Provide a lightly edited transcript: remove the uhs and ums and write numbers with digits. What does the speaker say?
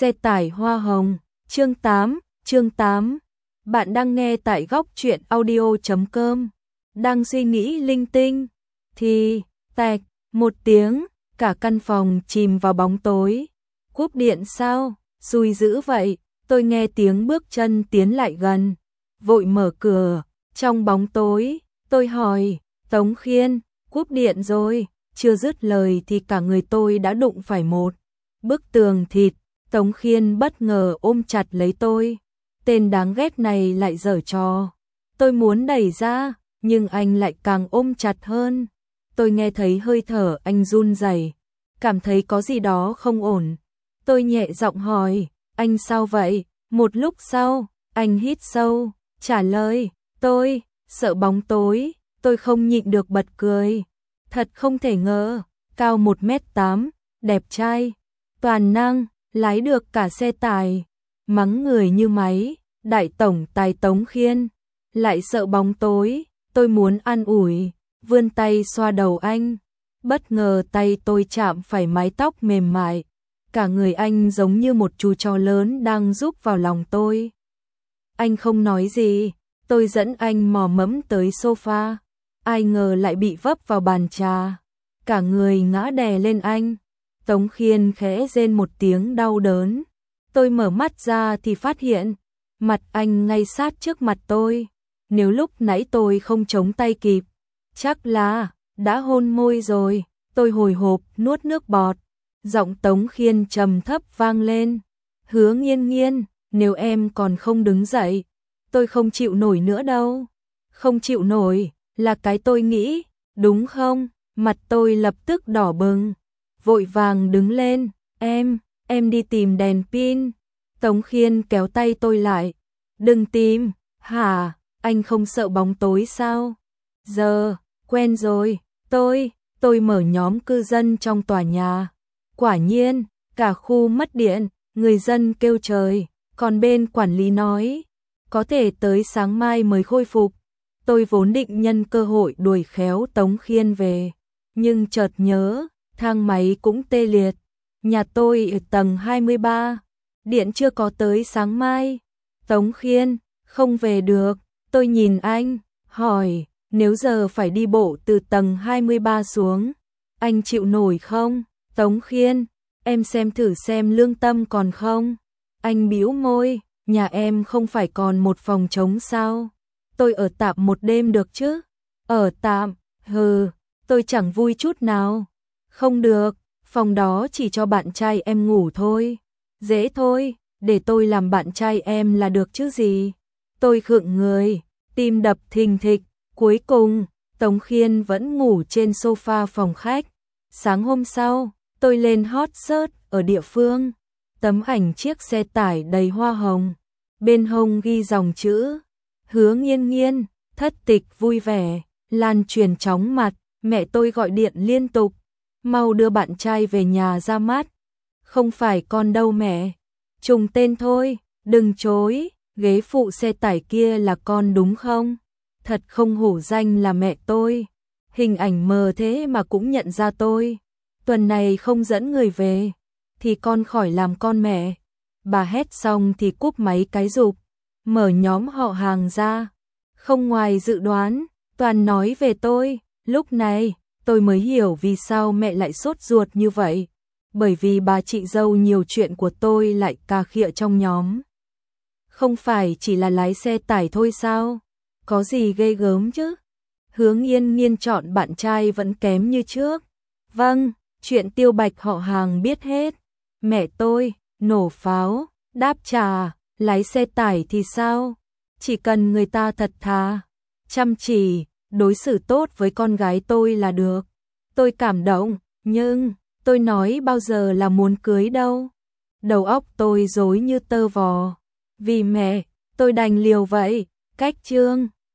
Xe tải hoa hồng, chương 8. Bạn đang nghe tại góc truyện audio.com. Đang suy nghĩ linh tinh, thì, tạch, một tiếng, cả căn phòng chìm vào bóng tối. Cúp điện sao? Xui dữ vậy, tôi nghe tiếng bước chân tiến lại gần. Vội mở cửa, trong bóng tối, tôi hỏi, Tống Khiên, cúp điện rồi, chưa dứt lời thì cả người tôi đã đụng phải một bức tường thịt. Tống Khiên bất ngờ ôm chặt lấy tôi. Tên đáng ghét này lại giở trò. Tôi muốn đẩy ra, nhưng anh lại càng ôm chặt hơn. Tôi nghe thấy hơi thở anh run rẩy, cảm thấy có gì đó không ổn. Tôi nhẹ giọng hỏi, anh sao vậy? Một lúc sau, anh hít sâu, trả lời, tôi sợ bóng tối. Tôi không nhịn được bật cười. Thật không thể ngờ, cao 1m8, đẹp trai, toàn năng, lái được cả xe tải, mắng người như máy, đại tổng tài Tống Khiên, lại sợ bóng tối. Tôi muốn an ủi, vươn tay xoa đầu anh, bất ngờ tay tôi chạm phải mái tóc mềm mại, cả người anh giống như một chú chó lớn đang rúc vào lòng tôi. Anh không nói gì, tôi dẫn anh mò mẫm tới sofa, ai ngờ lại bị vấp vào bàn trà, cả người ngã đè lên anh. Tống Khiên khẽ rên một tiếng đau đớn. Tôi mở mắt ra thì phát hiện, mặt anh ngay sát trước mặt tôi. Nếu lúc nãy tôi không chống tay kịp, chắc là đã hôn môi rồi. Tôi hồi hộp nuốt nước bọt. Giọng Tống Khiên trầm thấp vang lên. Hứa Nghiên Nghiên, nếu em còn không đứng dậy, tôi không chịu nổi nữa đâu. Không chịu nổi, là cái tôi nghĩ, đúng không? Mặt tôi lập tức đỏ bừng. Vội vàng đứng lên, em đi tìm đèn pin. Tống Khiên kéo tay tôi lại. Đừng tìm, hả, anh không sợ bóng tối sao? Giờ, quen rồi, tôi mở nhóm cư dân trong tòa nhà. Quả nhiên, cả khu mất điện, người dân kêu trời, còn bên quản lý nói, có thể tới sáng mai mới khôi phục. Tôi vốn định nhân cơ hội đuổi khéo Tống Khiên về, nhưng chợt nhớ, thang máy cũng tê liệt. Nhà tôi ở tầng 23, điện chưa có tới sáng mai. Tống Khiên, không về được. Tôi nhìn anh, hỏi, nếu giờ phải đi bộ từ tầng 23 xuống, anh chịu nổi không? Tống Khiên, em xem thử xem lương tâm còn không? Anh bĩu môi, nhà em không phải còn một phòng trống sao? Tôi ở tạm một đêm được chứ? Ở tạm, tôi chẳng vui chút nào. Không được, phòng đó chỉ cho bạn trai em ngủ thôi. Dễ thôi, để tôi làm bạn trai em là được chứ gì. Tôi khựng người, tim đập thình thịch. Cuối cùng, Tống Khiên vẫn ngủ trên sofa phòng khách. Sáng hôm sau, tôi lên hot search ở địa phương. Tấm ảnh chiếc xe tải đầy hoa hồng. Bên hông ghi dòng chữ Hứa Nghiên Nghiên, thất tịch vui vẻ, lan truyền chóng mặt. Mẹ tôi gọi điện liên tục, mau đưa bạn trai về nhà ra mắt. Không phải con đâu mẹ, trùng tên thôi, đừng chối, ghế phụ xe tải kia là con đúng không? Thật không hổ danh là mẹ tôi, hình ảnh mờ thế mà cũng nhận ra tôi. Tuần này không dẫn người về, thì con khỏi làm con mẹ. Bà hét xong thì cúp máy cái rụp, mở nhóm họ hàng ra. Không ngoài dự đoán, toàn nói về tôi. Lúc này, tôi mới hiểu vì sao mẹ lại sốt ruột như vậy. Bởi vì bà chị dâu nhiều chuyện của tôi lại cà khịa trong nhóm. Không phải chỉ là lái xe tải thôi sao? Có gì ghê gớm chứ? Hứa Nghiên Nghiên chọn bạn trai vẫn kém như trước. Vâng, chuyện Tiêu Bạch họ hàng biết hết. Mẹ tôi, nổ pháo, đáp trả, lái xe tải thì sao? Chỉ cần người ta thật thà, chăm chỉ, đối xử tốt với con gái tôi là được. Tôi cảm động, nhưng tôi nói bao giờ là muốn cưới đâu. Đầu óc tôi rối như tơ vò. Vì mẹ, tôi đành liều vậy. Cách chương